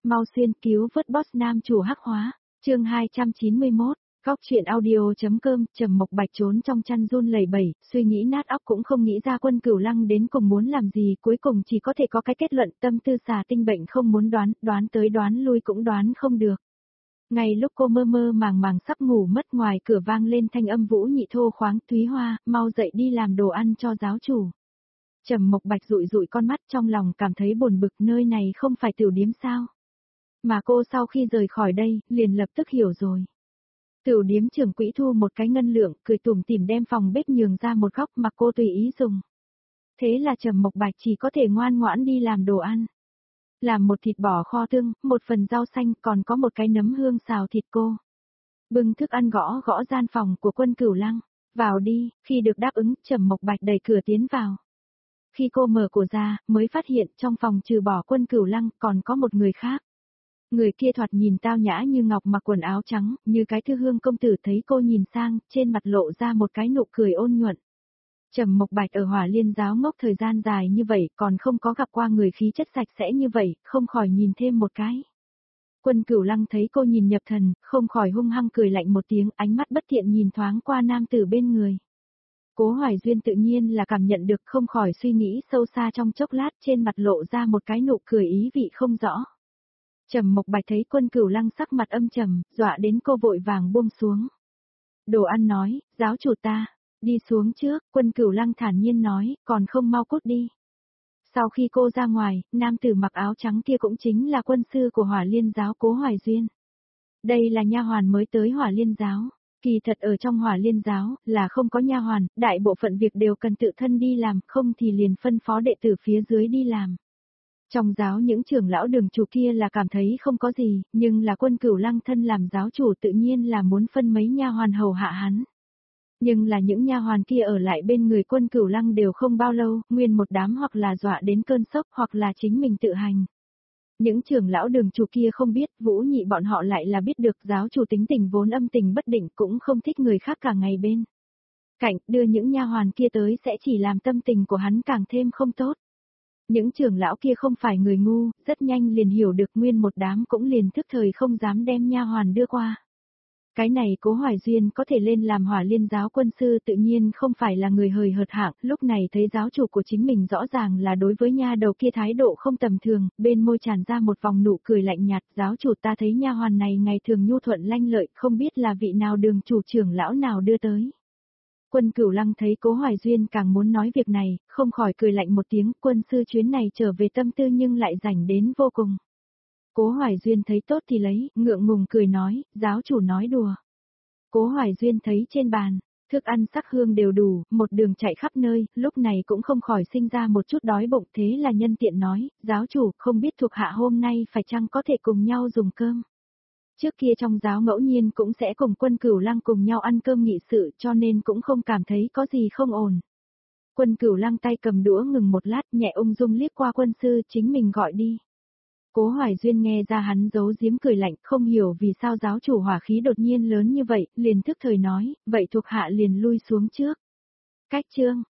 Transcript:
mau xuyên cứu vớt boss nam chủ hắc hóa, chương 291, Góc truyện audio.com. Trầm Mộc Bạch trốn trong chăn run lẩy bẩy, suy nghĩ nát óc cũng không nghĩ ra Quân Cửu Lăng đến cùng muốn làm gì, cuối cùng chỉ có thể có cái kết luận, tâm tư xà tinh bệnh không muốn đoán tới đoán lui cũng đoán không được. Ngay lúc cô mơ mơ màng màng sắp ngủ mất, ngoài cửa vang lên thanh âm Vũ Nhị thô khoáng, Thúy Hoa, mau dậy đi làm đồ ăn cho giáo chủ. Trầm Mộc Bạch dụi dụi con mắt, trong lòng cảm thấy buồn bực, nơi này không phải tiểu điếm sao? Mà cô sau khi rời khỏi đây, liền lập tức hiểu rồi. Tiểu điếm trưởng quỹ thu một cái ngân lượng, cười tủm tỉm đem phòng bếp nhường ra một góc mà cô tùy ý dùng. Thế là Trầm Mộc Bạch chỉ có thể ngoan ngoãn đi làm đồ ăn. Làm một thịt bò kho tương, một phần rau xanh, còn có một cái nấm hương xào thịt cô. Bưng thức ăn gõ gõ gian phòng của Quân Cửu Lăng. Vào đi, khi được đáp ứng, Trầm Mộc Bạch đẩy cửa tiến vào. Khi cô mở cửa ra, mới phát hiện trong phòng trừ bỏ Quân Cửu Lăng còn có một người khác. Người kia thoạt nhìn tao nhã như ngọc, mặc quần áo trắng, như cái thư hương công tử, thấy cô nhìn sang, trên mặt lộ ra một cái nụ cười ôn nhuận. Trầm Mộc Bạch ở Hỏa Liên giáo ngốc thời gian dài như vậy, còn không có gặp qua người khí chất sạch sẽ như vậy, không khỏi nhìn thêm một cái. Quân Cửu Lăng thấy cô nhìn nhập thần, không khỏi hung hăng cười lạnh một tiếng, ánh mắt bất thiện nhìn thoáng qua nam tử bên người. Cố Hoài Duyên tự nhiên là cảm nhận được, không khỏi suy nghĩ sâu xa trong chốc lát, trên mặt lộ ra một cái nụ cười ý vị không rõ. Trầm Mộc Bạch thấy Quân Cửu Lăng sắc mặt âm trầm, dọa đến cô vội vàng buông xuống. Đồ ăn nói, giáo chủ ta, đi xuống trước, Quân Cửu Lăng thản nhiên nói, còn không mau cút đi. Sau khi cô ra ngoài, nam tử mặc áo trắng kia cũng chính là quân sư của Hỏa Liên giáo Cố Hoài Duyên. Đây là nha hoàn mới tới Hỏa Liên giáo. Kỳ thật ở trong Hỏa Liên giáo là không có nha hoàn, đại bộ phận việc đều cần tự thân đi làm, không thì liền phân phó đệ tử phía dưới đi làm. Trong giáo những trưởng lão đường chủ kia là cảm thấy không có gì, nhưng là Quân Cửu Lăng thân làm giáo chủ tự nhiên là muốn phân mấy nha hoàn hầu hạ hắn. Nhưng là những nha hoàn kia ở lại bên người Quân Cửu Lăng đều không bao lâu, nguyên một đám hoặc là dọa đến cơn sốc hoặc là chính mình tự hành. Những trưởng lão đường chủ kia không biết, Vũ Nhị bọn họ lại là biết được giáo chủ tính tình vốn âm tình bất định, cũng không thích người khác cả ngày bên cạnh, đưa những nha hoàn kia tới sẽ chỉ làm tâm tình của hắn càng thêm không tốt. Những trưởng lão kia không phải người ngu, rất nhanh liền hiểu được, nguyên một đám cũng liền thức thời không dám đem nha hoàn đưa qua. Cái này Cố Hoài Duyên có thể lên làm Hỏa Liên giáo quân sư tự nhiên không phải là người hời hợt hạng, lúc này thấy giáo chủ của chính mình rõ ràng là đối với nha đầu kia thái độ không tầm thường, bên môi tràn ra một vòng nụ cười lạnh nhạt, giáo chủ ta thấy nha hoàn này ngày thường nhu thuận lanh lợi, không biết là vị nào đường chủ trưởng lão nào đưa tới. Quân Cửu Lăng thấy Cố Hoài Duyên càng muốn nói việc này, không khỏi cười lạnh một tiếng, quân sư chuyến này trở về tâm tư nhưng lại rảnh đến vô cùng. Cố Hoài Duyên thấy tốt thì lấy, ngượng ngùng cười nói, giáo chủ nói đùa. Cố Hoài Duyên thấy trên bàn, thức ăn sắc hương đều đủ, một đường chạy khắp nơi, lúc này cũng không khỏi sinh ra một chút đói bụng, thế là nhân tiện nói, giáo chủ, không biết thuộc hạ hôm nay phải chăng có thể cùng nhau dùng cơm. Trước kia trong giáo ngẫu nhiên cũng sẽ cùng Quân Cửu Lăng cùng nhau ăn cơm nghị sự, cho nên cũng không cảm thấy có gì không ổn. Quân Cửu Lăng tay cầm đũa ngừng một lát, nhẹ ung dung liếc qua quân sư, chính mình gọi đi. Cố Hoài Duyên nghe ra hắn giấu giếm cười lạnh, không hiểu vì sao giáo chủ hỏa khí đột nhiên lớn như vậy, liền thức thời nói, vậy thuộc hạ liền lui xuống trước. Cách chương,